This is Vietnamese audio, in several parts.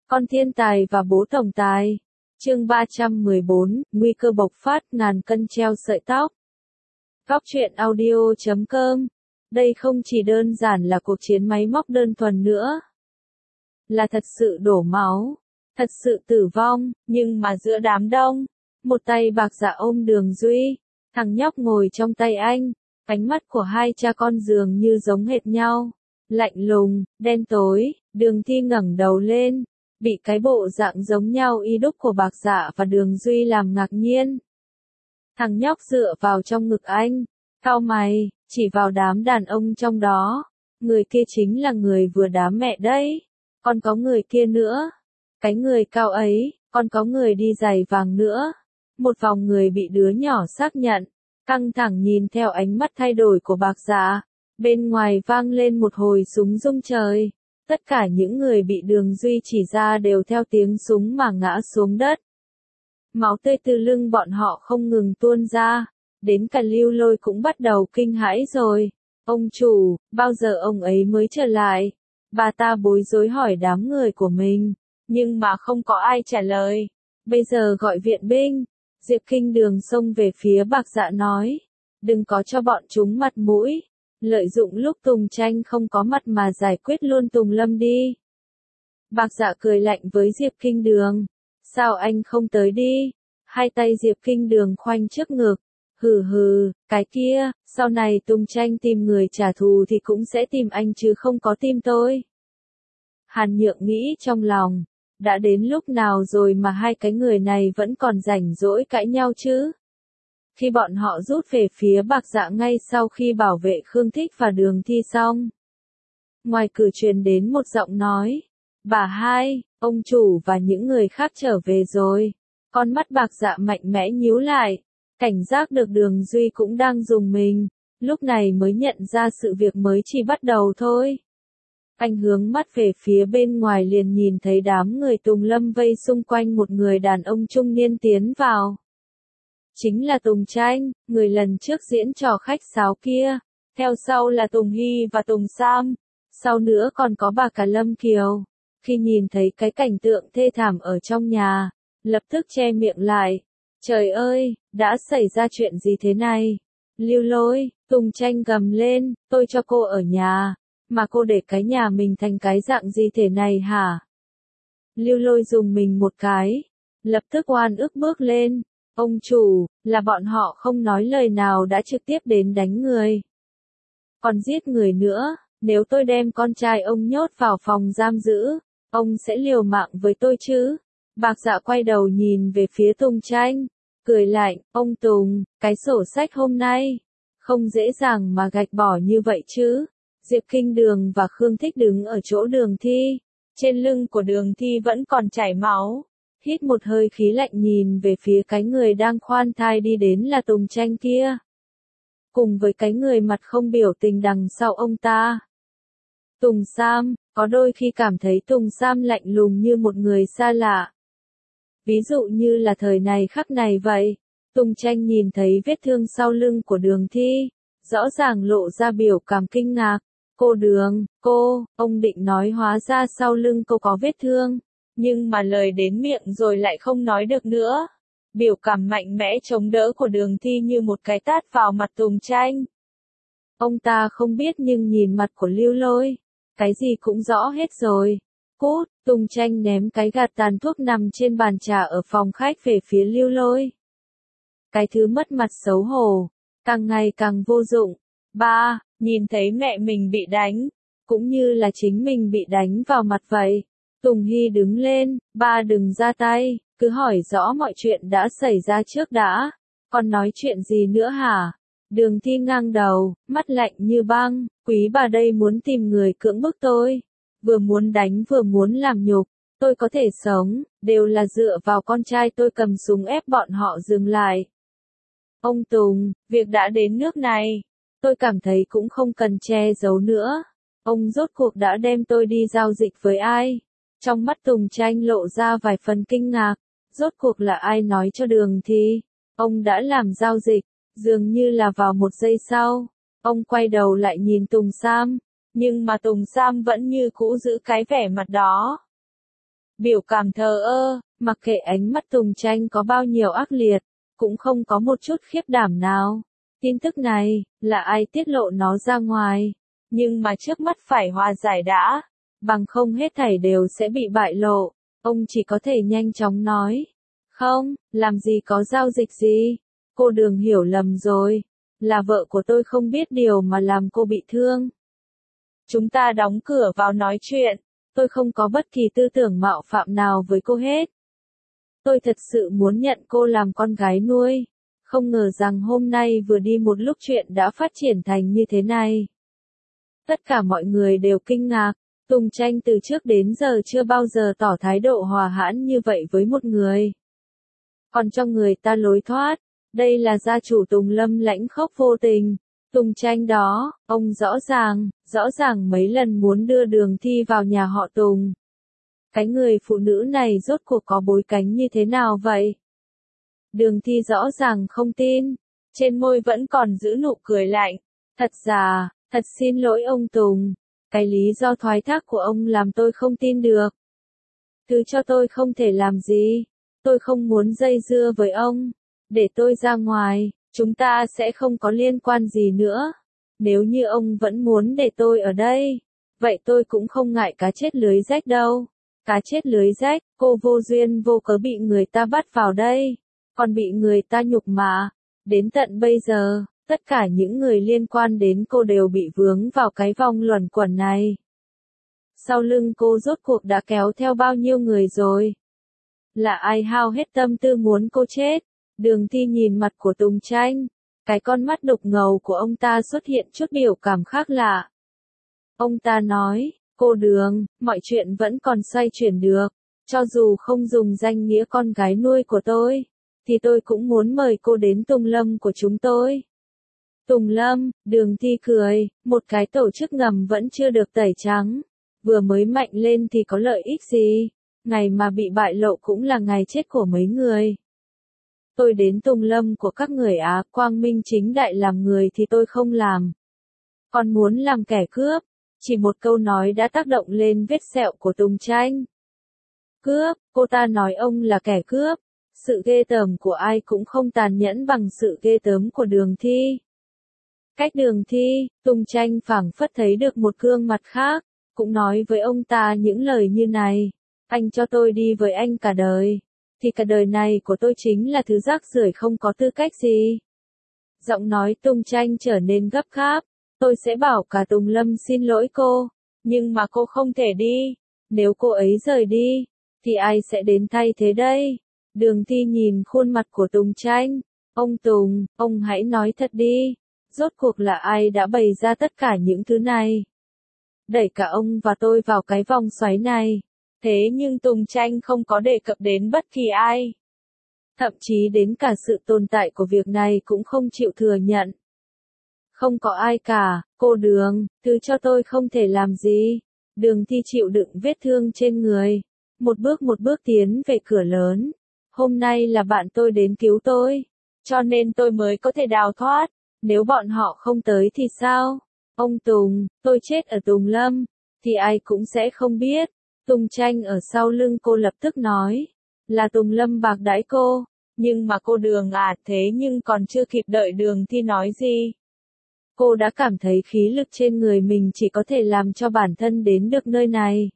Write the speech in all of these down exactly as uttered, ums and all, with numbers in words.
Con thiên tài và bố tổng tài. Chương ba trăm mười bốn, nguy cơ bộc phát, ngàn cân treo sợi tóc. Góc truyện audio chấm com. Đây không chỉ đơn giản là cuộc chiến máy móc đơn thuần nữa. Là thật sự đổ máu, thật sự tử vong, nhưng mà giữa đám đông, một tay bạc dạ ôm Đường Duy, thằng nhóc ngồi trong tay anh, ánh mắt của hai cha con dường như giống hệt nhau, lạnh lùng, đen tối. Đường Thi ngẩng đầu lên, bị cái bộ dạng giống nhau y đúc của bạc dạ và Đường Duy làm ngạc nhiên. Thằng nhóc dựa vào trong ngực anh, cau mày, chỉ vào đám đàn ông trong đó. Người kia chính là người vừa đá mẹ đấy. Còn có người kia nữa. Cái người cao ấy, còn có người đi giày vàng nữa. Một vòng người bị đứa nhỏ xác nhận, căng thẳng nhìn theo ánh mắt thay đổi của bạc dạ. Bên ngoài vang lên một hồi súng rung trời. Tất cả những người bị Đường Duy chỉ ra đều theo tiếng súng mà ngã xuống đất. Máu tươi từ lưng bọn họ không ngừng tuôn ra. Đến cả Lưu Lôi cũng bắt đầu kinh hãi rồi. Ông chủ, bao giờ ông ấy mới trở lại? Bà ta bối rối hỏi đám người của mình, nhưng mà không có ai trả lời. Bây giờ gọi viện binh. Diệp Kinh Đường xông về phía bạc dạ nói, đừng có cho bọn chúng mặt mũi. Lợi dụng lúc Tùng Tranh không có mặt mà giải quyết luôn Tùng Lâm đi. Bạc dạ cười lạnh với Diệp Kinh Đường. Sao anh không tới đi? Hai tay Diệp Kinh Đường khoanh trước ngực. Hừ hừ, cái kia, sau này Tùng Tranh tìm người trả thù thì cũng sẽ tìm anh chứ không có tìm tôi. Hàn Nhượng nghĩ trong lòng, đã đến lúc nào rồi mà hai cái người này vẫn còn rảnh rỗi cãi nhau chứ? Khi bọn họ rút về phía bạc dạ ngay sau khi bảo vệ Khương Thích và Đường Thi xong. Ngoài cửa truyền đến một giọng nói, bà hai, ông chủ và những người khác trở về rồi. Con mắt bạc dạ mạnh mẽ nhíu lại, cảnh giác được Đường Duy cũng đang dùng mình, lúc này mới nhận ra sự việc mới chỉ bắt đầu thôi. Anh hướng mắt về phía bên ngoài liền nhìn thấy đám người Tùng Lâm vây xung quanh một người đàn ông trung niên tiến vào. Chính là Tùng Tranh, người lần trước diễn trò khách sáo kia. Theo sau là Tùng Hy và Tùng Sam. Sau nữa còn có bà cả Lâm Kiều. Khi nhìn thấy cái cảnh tượng thê thảm ở trong nhà, lập tức che miệng lại. Trời ơi, đã xảy ra chuyện gì thế này? Lưu Lôi, Tùng Tranh gầm lên, tôi cho cô ở nhà, mà cô để cái nhà mình thành cái dạng gì thế này hả? Lưu Lôi dùng mình một cái, lập tức oan ức bước lên. Ông chủ, là bọn họ không nói lời nào đã trực tiếp đến đánh người. Còn giết người nữa, nếu tôi đem con trai ông nhốt vào phòng giam giữ, ông sẽ liều mạng với tôi chứ? Bạc dạ quay đầu nhìn về phía Tùng Tranh, cười lạnh, ông Tùng, cái sổ sách hôm nay, không dễ dàng mà gạch bỏ như vậy chứ. Diệp Kinh Đường và Khương Thích đứng ở chỗ Đường Thi, trên lưng của Đường Thi vẫn còn chảy máu. Hít một hơi khí lạnh nhìn về phía cái người đang khoan thai đi đến là Tùng Tranh kia. Cùng với cái người mặt không biểu tình đằng sau ông ta. Tùng Sam, có đôi khi cảm thấy Tùng Sam lạnh lùng như một người xa lạ. Ví dụ như là thời này khắc này vậy. Tùng Tranh nhìn thấy vết thương sau lưng của Đường Thi, rõ ràng lộ ra biểu cảm kinh ngạc. Cô Đường, cô, ông định nói hóa ra sau lưng cô có vết thương. Nhưng mà lời đến miệng rồi lại không nói được nữa. Biểu cảm mạnh mẽ chống đỡ của Đường Thi như một cái tát vào mặt Tùng Tranh. Ông ta không biết nhưng nhìn mặt của Lưu Lôi, cái gì cũng rõ hết rồi. Cút, Tùng Tranh ném cái gạt tàn thuốc nằm trên bàn trà ở phòng khách về phía Lưu Lôi. Cái thứ mất mặt xấu hổ, càng ngày càng vô dụng. Ba, nhìn thấy mẹ mình bị đánh, cũng như là chính mình bị đánh vào mặt vậy. Tùng Hy đứng lên, ba đừng ra tay, cứ hỏi rõ mọi chuyện đã xảy ra trước đã, còn nói chuyện gì nữa hả? Đường Thi ngang đầu, mắt lạnh như băng, quý bà đây muốn tìm người cưỡng bức tôi, vừa muốn đánh vừa muốn làm nhục, tôi có thể sống, đều là dựa vào con trai tôi cầm súng ép bọn họ dừng lại. Ông Tùng, việc đã đến nước này, tôi cảm thấy cũng không cần che giấu nữa, ông rốt cuộc đã đem tôi đi giao dịch với ai? Trong mắt Tùng Tranh lộ ra vài phần kinh ngạc, rốt cuộc là ai nói cho Đường Thi, ông đã làm giao dịch, dường như là vào một giây sau, ông quay đầu lại nhìn Tùng Sam, nhưng mà Tùng Sam vẫn như cũ giữ cái vẻ mặt đó. biểu cảm thờ ơ, mặc kệ ánh mắt Tùng Tranh có bao nhiêu ác liệt, cũng không có một chút khiếp đảm nào. Tin tức này, là ai tiết lộ nó ra ngoài, nhưng mà trước mắt phải hòa giải đã, bằng không hết thảy đều sẽ bị bại lộ. Ông chỉ có thể nhanh chóng nói, không, làm gì có giao dịch gì, cô Đường hiểu lầm rồi, là vợ của tôi không biết điều mà làm cô bị thương. Chúng ta đóng cửa vào nói chuyện, tôi không có bất kỳ tư tưởng mạo phạm nào với cô hết. Tôi thật sự muốn nhận cô làm con gái nuôi, không ngờ rằng hôm nay vừa đi một lúc chuyện đã phát triển thành như thế này. Tất cả mọi người đều kinh ngạc, Tùng Tranh từ trước đến giờ chưa bao giờ tỏ thái độ hòa hãn như vậy với một người. Còn cho người ta lối thoát, đây là gia chủ Tùng Lâm lãnh khốc vô tình. Tùng Tranh đó, ông rõ ràng, rõ ràng mấy lần muốn đưa Đường Thi vào nhà họ Tùng. Cái người phụ nữ này rốt cuộc có bối cảnh như thế nào vậy? Đường Thi rõ ràng không tin, trên môi vẫn còn giữ nụ cười lạnh. Thật ra, thật xin lỗi ông Tùng, cái lý do thoái thác của ông làm tôi không tin được. Thứ cho tôi không thể làm gì, tôi không muốn dây dưa với ông, để tôi ra ngoài, chúng ta sẽ không có liên quan gì nữa. Nếu như ông vẫn muốn để tôi ở đây, vậy tôi cũng không ngại cá chết lưới rách đâu. Cá chết lưới rách, cô vô duyên vô cớ bị người ta bắt vào đây, còn bị người ta nhục mạ. Đến tận bây giờ, tất cả những người liên quan đến cô đều bị vướng vào cái vòng luẩn quẩn này. Sau lưng cô rốt cuộc đã kéo theo bao nhiêu người rồi? Là ai hao hết tâm tư muốn cô chết? Đường Thi nhìn mặt của Tùng Tranh, cái con mắt đục ngầu của ông ta xuất hiện chút biểu cảm khác lạ. Ông ta nói, cô Đường, mọi chuyện vẫn còn xoay chuyển được, cho dù không dùng danh nghĩa con gái nuôi của tôi, thì tôi cũng muốn mời cô đến Tùng Lâm của chúng tôi. Tùng Lâm, Đường Thi cười, một cái tổ chức ngầm vẫn chưa được tẩy trắng, vừa mới mạnh lên thì có lợi ích gì, ngày mà bị bại lộ cũng là ngày chết của mấy người. Tôi đến Tùng Lâm của các người Á, quang minh chính đại làm người thì tôi không làm. Còn muốn làm kẻ cướp, chỉ một câu nói đã tác động lên vết sẹo của Tùng Tranh. Cướp, cô ta nói ông là kẻ cướp, sự ghê tởm của ai cũng không tàn nhẫn bằng sự ghê tởm của Đường Thi. Cách Đường Thi, Tùng Tranh phảng phất thấy được một gương mặt khác, cũng nói với ông ta những lời như này, anh cho tôi đi với anh cả đời, thì cả đời này của tôi chính là thứ rác rưởi không có tư cách gì. Giọng nói Tùng Tranh trở nên gấp gáp, tôi sẽ bảo cả Tùng Lâm xin lỗi cô, nhưng mà cô không thể đi, nếu cô ấy rời đi, thì ai sẽ đến thay thế đây? Đường Thi nhìn khuôn mặt của Tùng Tranh, ông Tùng, ông hãy nói thật đi, rốt cuộc là ai đã bày ra tất cả những thứ này? Đẩy cả ông và tôi vào cái vòng xoáy này. Thế nhưng Tùng Tranh không có đề cập đến bất kỳ ai. Thậm chí đến cả sự tồn tại của việc này cũng không chịu thừa nhận. Không có ai cả, cô Đường, thứ cho tôi không thể làm gì. Đường Thi chịu đựng vết thương trên người. Một bước một bước tiến về cửa lớn. Hôm nay là bạn tôi đến cứu tôi. Cho nên tôi mới có thể đào thoát. Nếu bọn họ không tới thì sao? Ông Tùng, tôi chết ở Tùng Lâm, thì ai cũng sẽ không biết. Tùng Tranh ở sau lưng cô lập tức nói, là Tùng Lâm bạc đãi cô, nhưng mà cô Đường à, thế nhưng còn chưa kịp đợi Đường Thi nói gì. Cô đã cảm thấy khí lực trên người mình chỉ có thể làm cho bản thân đến được nơi này.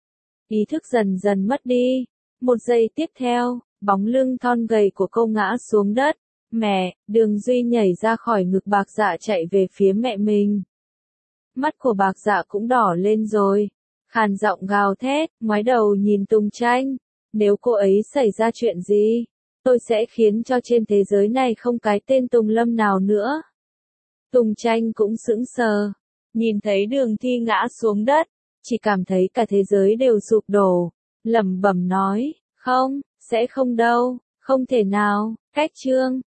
Ý thức dần dần mất đi, một giây tiếp theo, bóng lưng thon gầy của cô ngã xuống đất, mẹ, Đường Duy nhảy ra khỏi ngực Bạc Dạ chạy về phía mẹ mình. Mắt của Bạc Dạ cũng đỏ lên rồi. Khàn giọng gào thét, ngoái đầu nhìn Tùng Tranh, nếu cô ấy xảy ra chuyện gì, tôi sẽ khiến cho trên thế giới này không cái tên Tùng Lâm nào nữa. Tùng Tranh cũng sững sờ, nhìn thấy Đường Thi ngã xuống đất, chỉ cảm thấy cả thế giới đều sụp đổ, lẩm bẩm nói, không, sẽ không đâu, không thể nào, cách chương.